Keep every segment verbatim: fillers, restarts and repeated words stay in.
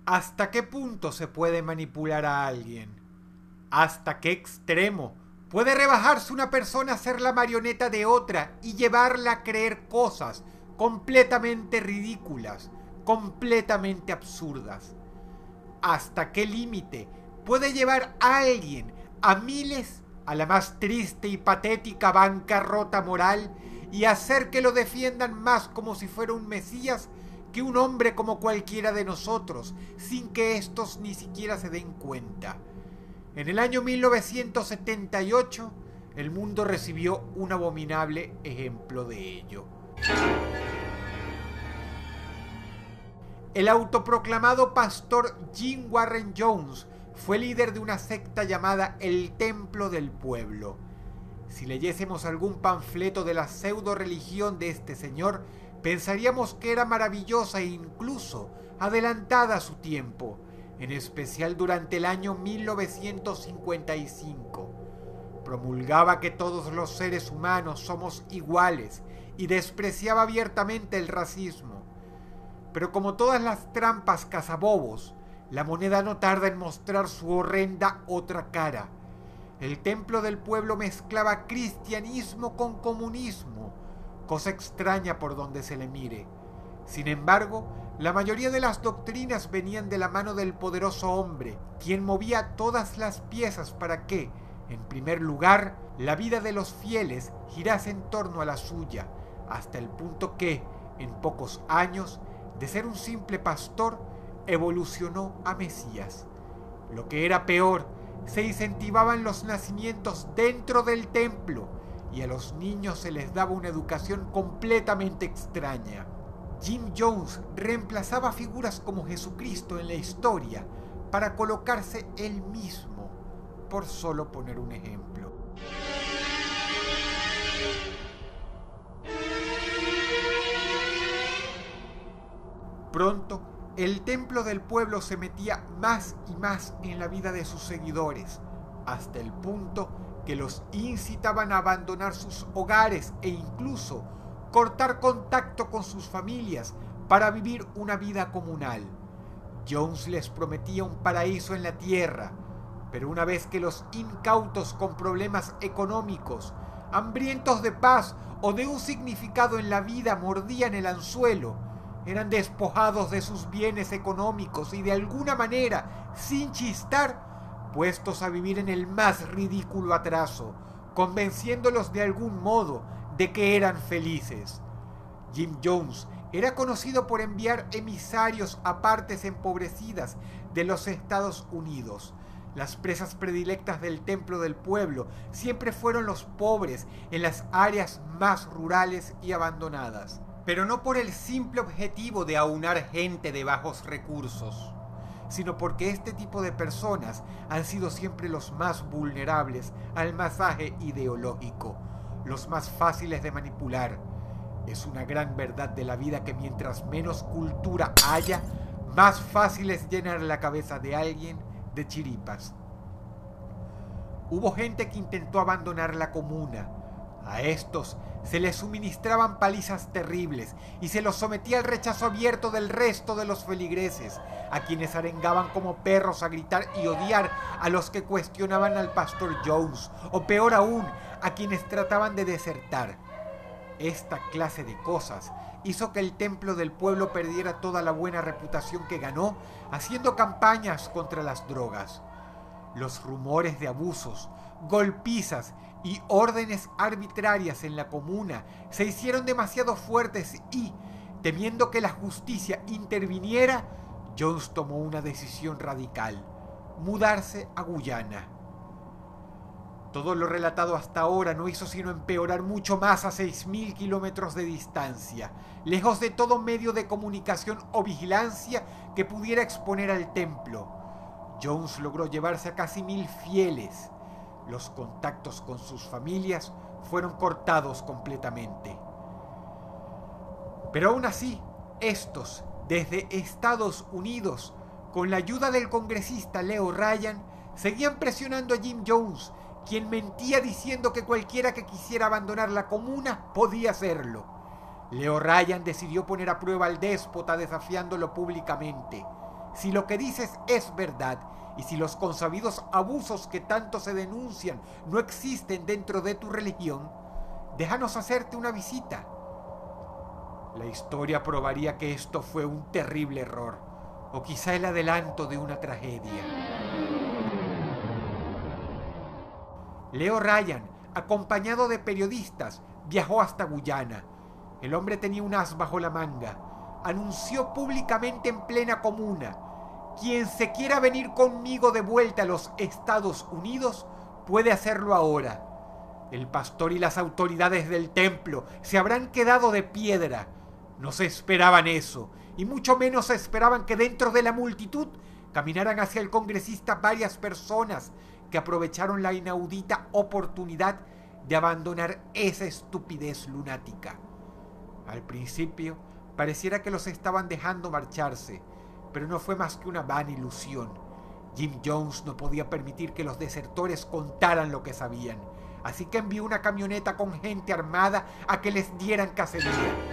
¿Hasta qué punto se puede manipular a alguien? ¿Hasta qué extremo puede rebajarse una persona a ser la marioneta de otra y llevarla a creer cosas completamente ridículas, completamente absurdas? ¿Hasta qué límite puede llevar a alguien a miles a la más triste y patética bancarrota moral y hacer que lo defiendan más como si fuera un mesías que un hombre como cualquiera de nosotros, sin que estos ni siquiera se den cuenta? En el año mil novecientos setenta y ocho, el mundo recibió un abominable ejemplo de ello. El autoproclamado pastor Jim Warren Jones fue líder de una secta llamada el Templo del Pueblo. Si leyésemos algún panfleto de la pseudo religión de este señor, pensaríamos que era maravillosa e incluso adelantada a su tiempo, en especial durante el año mil novecientos cincuenta y cinco. Promulgaba que todos los seres humanos somos iguales y despreciaba abiertamente el racismo. Pero como todas las trampas cazabobos, la moneda no tarda en mostrar su horrenda otra cara. El Templo del Pueblo mezclaba cristianismo con comunismo, cosa extraña por donde se le mire. Sin embargo, la mayoría de las doctrinas venían de la mano del poderoso hombre, quien movía todas las piezas para que, en primer lugar, la vida de los fieles girase en torno a la suya, hasta el punto que, en pocos años, de ser un simple pastor, evolucionó a Mesías. Lo que era peor, se incentivaban los nacimientos dentro del templo y a los niños se les daba una educación completamente extraña. Jim Jones reemplazaba figuras como Jesucristo en la historia para colocarse él mismo, por solo poner un ejemplo. Pronto, el Templo del Pueblo se metía más y más en la vida de sus seguidores, hasta el punto que los incitaban a abandonar sus hogares e incluso cortar contacto con sus familias para vivir una vida comunal. Jones les prometía un paraíso en la tierra, pero una vez que los incautos con problemas económicos, hambrientos de paz o de un significado en la vida mordían el anzuelo, eran despojados de sus bienes económicos y de alguna manera, sin chistar, puestos a vivir en el más ridículo atraso, convenciéndolos de algún modo de que eran felices. Jim Jones era conocido por enviar emisarios a partes empobrecidas de los Estados Unidos. Las presas predilectas del Templo del Pueblo siempre fueron los pobres en las áreas más rurales y abandonadas, pero no por el simple objetivo de aunar gente de bajos recursos, sino porque este tipo de personas han sido siempre los más vulnerables al masaje ideológico, los más fáciles de manipular. Es una gran verdad de la vida que mientras menos cultura haya, más fácil es llenar la cabeza de alguien de chiripas. Hubo gente que intentó abandonar la comuna. A estos se les suministraban palizas terribles y se los sometía al rechazo abierto del resto de los feligreses, a quienes arengaban como perros a gritar y odiar a los que cuestionaban al pastor Jones, o peor aún, a quienes trataban de desertar. Esta clase de cosas hizo que el Templo del Pueblo perdiera toda la buena reputación que ganó haciendo campañas contra las drogas. Los rumores de abusos, golpizas y órdenes arbitrarias en la comuna se hicieron demasiado fuertes y, temiendo que la justicia interviniera, Jones tomó una decisión radical: mudarse a Guyana. Todo lo relatado hasta ahora no hizo sino empeorar mucho más a seis mil kilómetros de distancia, lejos de todo medio de comunicación o vigilancia que pudiera exponer al templo. Jones logró llevarse a casi mil fieles. Los contactos con sus familias fueron cortados completamente. Pero aún así, estos, desde Estados Unidos, con la ayuda del congresista Leo Ryan, seguían presionando a Jim Jones, quien mentía diciendo que cualquiera que quisiera abandonar la comuna podía hacerlo. Leo Ryan decidió poner a prueba al déspota desafiándolo públicamente. si lo que dices es verdad y si los consabidos abusos que tanto se denuncian no existen dentro de tu religión, déjanos hacerte una visita. La historia probaría que esto fue un terrible error, o quizá el adelanto de una tragedia. Leo Ryan, acompañado de periodistas, viajó hasta Guyana. El hombre tenía un as bajo la manga. Anunció públicamente en plena comuna: quien se quiera venir conmigo de vuelta a los Estados Unidos puede hacerlo ahora. El pastor y las autoridades del templo se habrán quedado de piedra. No se esperaban eso, y mucho menos se esperaban que dentro de la multitud caminaran hacia el congresista varias personas que aprovecharon la inaudita oportunidad de abandonar esa estupidez lunática. Al principio pareciera que los estaban dejando marcharse, pero no fue más que una vana ilusión. Jim Jones no podía permitir que los desertores contaran lo que sabían, así que envió una camioneta con gente armada a que les dieran cacería.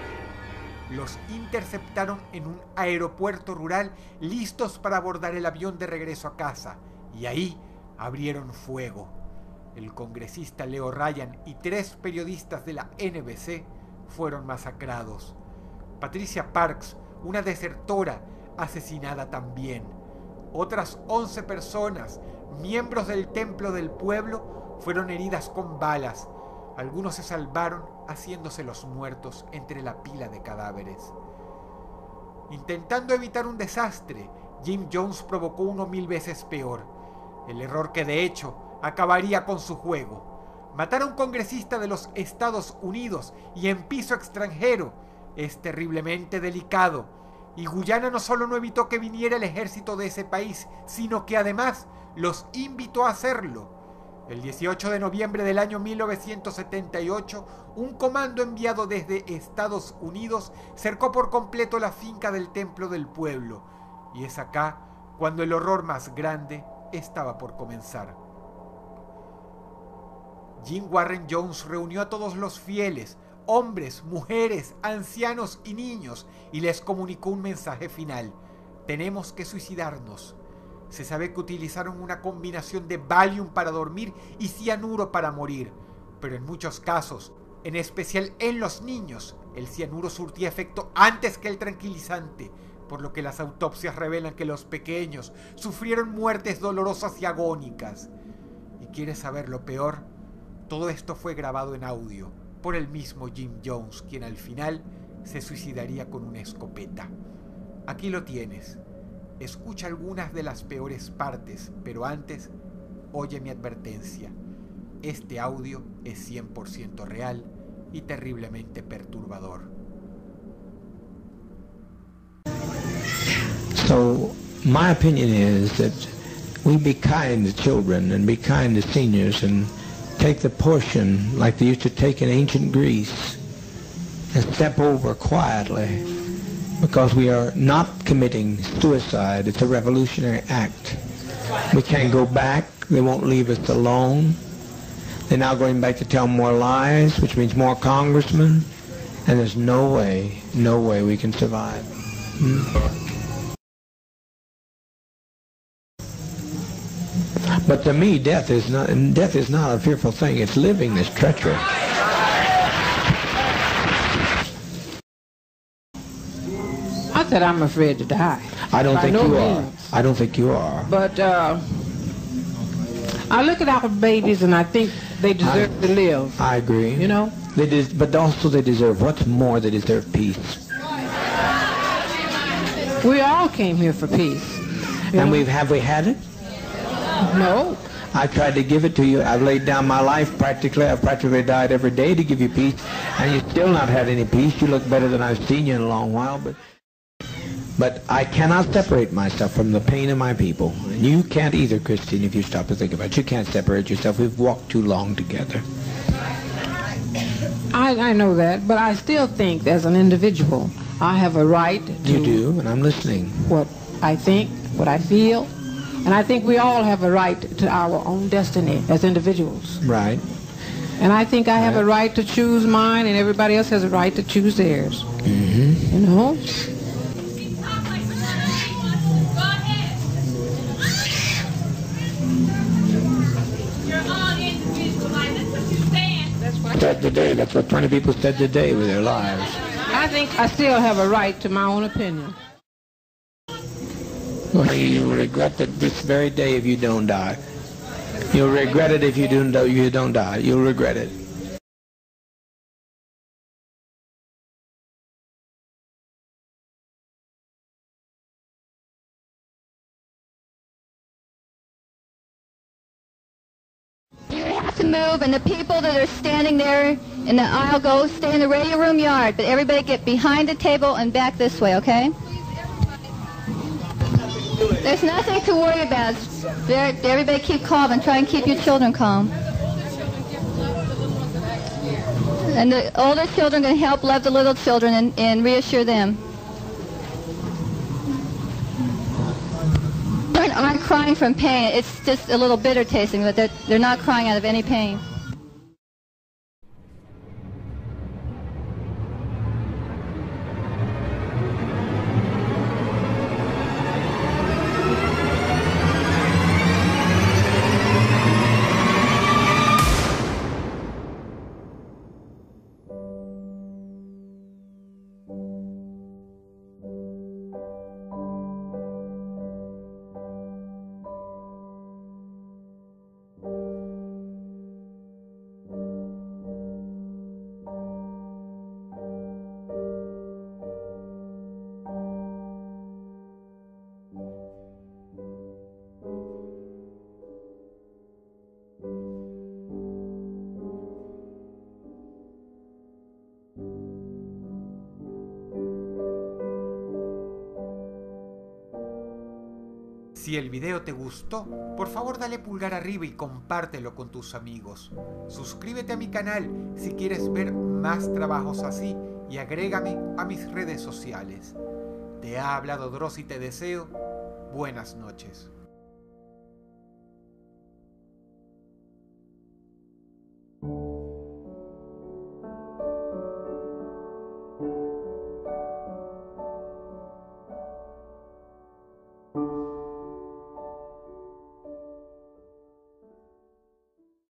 Los interceptaron en un aeropuerto rural, listos para abordar el avión de regreso a casa, y ahí abrieron fuego. El congresista Leo Ryan y tres periodistas de la N B C fueron masacrados. Patricia Parks, una desertora, asesinada también. Otras once personas, miembros del templo del pueblo, fueron heridas con balas. Algunos se salvaron haciéndose los muertos entre la pila de cadáveres. Intentando evitar un desastre, Jim Jones provocó uno mil veces peor. El error que de hecho acabaría con su juego. Matar a un congresista de los Estados Unidos y en piso extranjero es terriblemente delicado, y Guyana no solo no evitó que viniera el ejército de ese país, sino que además los invitó a hacerlo. El dieciocho de noviembre del año mil novecientos setenta y ocho, un comando enviado desde Estados Unidos cercó por completo la finca del Templo del Pueblo, y es acá cuando el horror más grande estaba por comenzar. Jim Warren Jones reunió a todos los fieles, hombres, mujeres, ancianos y niños, y les comunicó un mensaje final: tenemos que suicidarnos. Se sabe que utilizaron una combinación de Valium para dormir y cianuro para morir, pero en muchos casos, en especial en los niños, el cianuro surtía efecto antes que el tranquilizante, por lo que las autopsias revelan que los pequeños sufrieron muertes dolorosas y agónicas. ¿Y quieres saber lo peor? Todo esto fue grabado en audio por el mismo Jim Jones, quien al final se suicidaría con una escopeta. Aquí lo tienes. Escucha algunas de las peores partes, pero antes, oye mi advertencia. Este audio es cien por ciento real y terriblemente perturbador. So, my opinion is that we be kind to children and be kind to seniors and take the portion like they used to take in ancient Greece and step over quietly, because we are not committing suicide. It's a revolutionary act. We can't go back. They won't leave us alone. They're now going back to tell more lies, which means more congressmen, and there's no way, no way we can survive. Hmm? But to me, death is not, death is not a fearful thing. It's living that's treacherous. Not that I'm afraid to die. I don't By think no you are. means. I don't think you are. But uh, I look at our babies and I think they deserve I, to live. I agree. You know? They des- but also they deserve, what's more, they deserve peace. We all came here for peace. You And know? we've, have we had it? No. I tried to give it to you. I've laid down my life practically. I've practically died every day to give you peace. And you've still not had any peace. You look better than I've seen you in a long while. But but I cannot separate myself from the pain of my people. And you can't either, Christine, if you stop to think about it. You can't separate yourself. We've walked too long together. I, I know that, but I still think as an individual, I have a right to You do, and I'm listening. what I think, what I feel. And I think we all have a right to our own destiny as individuals. Right. And I think I have Right. a right to choose mine, and everybody else has a right to choose theirs. Mm-hmm. You know? said today. That's what twenty people said today with their lives. I think I still have a right to my own opinion. Well, you'll regret it this very day if you don't die. You'll regret it if you don't, you don't die. You'll regret it. You have to move, and the people that are standing there in the aisle, go stay in the radio room yard, but everybody get behind the table and back this way, okay? There's nothing to worry about. There, everybody keep calm and try and keep your children calm. And the older children can help love the little children and, and reassure them. Children aren't crying from pain. It's just a little bitter tasting, but they're, they're not crying out of any pain. Si el video te gustó, por favor dale pulgar arriba y compártelo con tus amigos. Suscríbete a mi canal si quieres ver más trabajos así y agrégame a mis redes sociales. Te ha hablado Dross y te deseo buenas noches.